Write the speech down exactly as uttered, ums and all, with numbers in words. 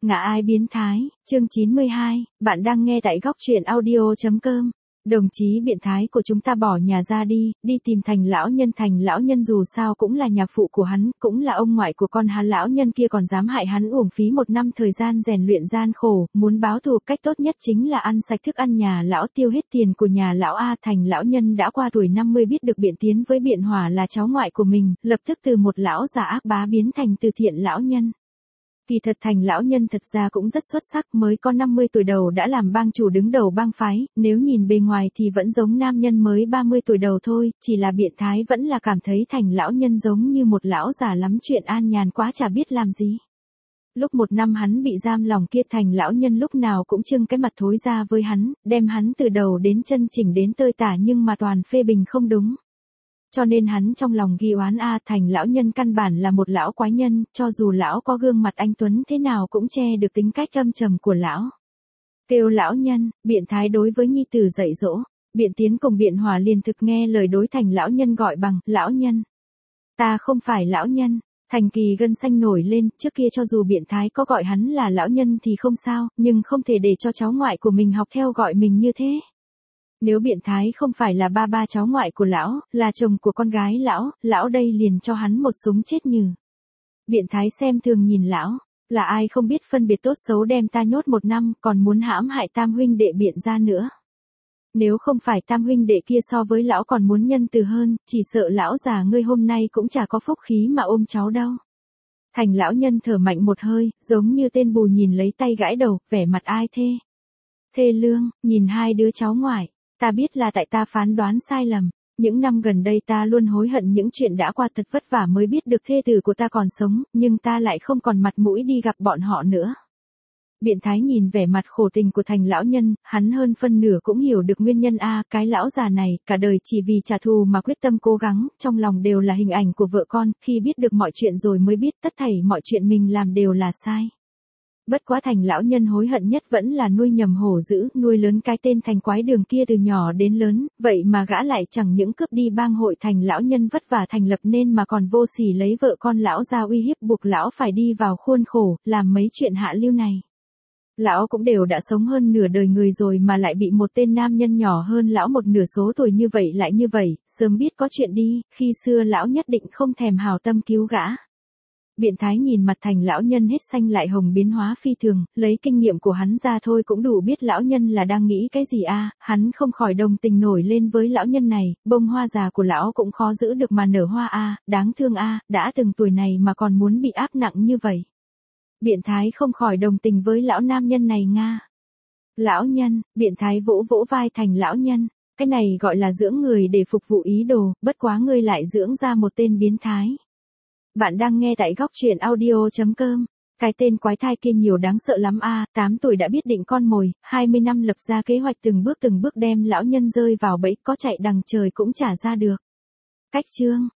Ngã ai biến thái, chương chín mươi hai, bạn đang nghe tại góc truyện audio.com. Đồng chí biện thái của chúng ta bỏ nhà ra đi, đi tìm Thành lão nhân. Thành lão nhân dù sao cũng là nhà phụ của hắn, cũng là ông ngoại của con hắn. Lão nhân kia còn dám hại hắn uổng phí một năm thời gian rèn luyện gian khổ, muốn báo thù cách tốt nhất chính là ăn sạch thức ăn nhà lão, tiêu hết tiền của nhà lão. A Thành lão nhân đã qua tuổi năm mươi, biết được Biện Tiến với Biện Hỏa là cháu ngoại của mình, lập tức từ một lão già ác bá biến thành từ thiện lão nhân. Kỳ thật Thành lão nhân thật ra cũng rất xuất sắc, mới có năm mươi tuổi đầu đã làm bang chủ đứng đầu bang phái, nếu nhìn bề ngoài thì vẫn giống nam nhân mới ba mươi tuổi đầu thôi, chỉ là biện thái vẫn là cảm thấy Thành lão nhân giống như một lão già lắm chuyện an nhàn quá chả biết làm gì. Lúc một năm hắn bị giam lòng kia, Thành lão nhân lúc nào cũng trưng cái mặt thối ra với hắn, đem hắn từ đầu đến chân chỉnh đến tơi tả nhưng mà toàn phê bình không đúng. Cho nên hắn trong lòng ghi oán. A Thành lão nhân căn bản là một lão quái nhân, cho dù lão có gương mặt anh tuấn thế nào cũng che được tính cách âm trầm của lão. Kêu lão nhân, biện thái đối với nhi tử dạy dỗ, Biện Tiến cùng Biện Hỏa liền thực nghe lời đối Thành lão nhân gọi bằng lão nhân. Ta không phải lão nhân. Thành Kỳ gân xanh nổi lên, trước kia cho dù biện thái có gọi hắn là lão nhân thì không sao, nhưng không thể để cho cháu ngoại của mình học theo gọi mình như thế. Nếu biện thái không phải là ba ba cháu ngoại của lão, là chồng của con gái lão, lão đây liền cho hắn một súng chết nhừ. Biện thái xem thường nhìn lão, là ai không biết phân biệt tốt xấu đem ta nhốt một năm, còn muốn hãm hại tam huynh đệ biện ra nữa. Nếu không phải tam huynh đệ kia so với lão còn muốn nhân từ hơn, chỉ sợ lão già ngươi hôm nay cũng chả có phúc khí mà ôm cháu đâu. Thành lão nhân thở mạnh một hơi, giống như tên bù nhìn lấy tay gãi đầu, vẻ mặt ai thê. Thê lương, nhìn hai đứa cháu ngoại. Ta biết là tại ta phán đoán sai lầm, những năm gần đây ta luôn hối hận những chuyện đã qua, thật vất vả mới biết được thê tử của ta còn sống, nhưng ta lại không còn mặt mũi đi gặp bọn họ nữa. Biện thái nhìn vẻ mặt khổ tình của Thành lão nhân, hắn hơn phân nửa cũng hiểu được nguyên nhân. A cái lão già này, cả đời chỉ vì trả thù mà quyết tâm cố gắng, trong lòng đều là hình ảnh của vợ con, khi biết được mọi chuyện rồi mới biết tất thảy mọi chuyện mình làm đều là sai. Bất quá Thành lão nhân hối hận nhất vẫn là nuôi nhầm hổ dữ, nuôi lớn cái tên Thành quái đường kia từ nhỏ đến lớn, vậy mà gã lại chẳng những cướp đi bang hội Thành lão nhân vất vả thành lập nên mà còn vô sỉ lấy vợ con lão ra uy hiếp, buộc lão phải đi vào khuôn khổ, làm mấy chuyện hạ lưu này. Lão cũng đều đã sống hơn nửa đời người rồi mà lại bị một tên nam nhân nhỏ hơn lão một nửa số tuổi như vậy lại như vậy, sớm biết có chuyện đi, khi xưa lão nhất định không thèm hào tâm cứu gã. Biện thái nhìn mặt Thành lão nhân hết xanh lại hồng biến hóa phi thường, lấy kinh nghiệm của hắn ra thôi cũng đủ biết lão nhân là đang nghĩ cái gì. A hắn không khỏi đồng tình nổi lên với lão nhân này, bông hoa già của lão cũng khó giữ được mà nở hoa. A đáng thương. A đã từng tuổi này mà còn muốn bị áp nặng như vậy. Biện thái không khỏi đồng tình với lão nam nhân này. Nga lão nhân, biện thái vỗ vỗ vai Thành lão nhân, cái này gọi là dưỡng người để phục vụ ý đồ, bất quá ngươi lại dưỡng ra một tên biến thái. Bạn đang nghe tại góc truyện audio.com. Cái tên quái thai kia nhiều đáng sợ lắm. A tám tuổi đã biết định con mồi, hai mươi năm lập ra kế hoạch từng bước từng bước đem lão nhân rơi vào bẫy, có chạy đằng trời cũng trả ra được. Cách chương,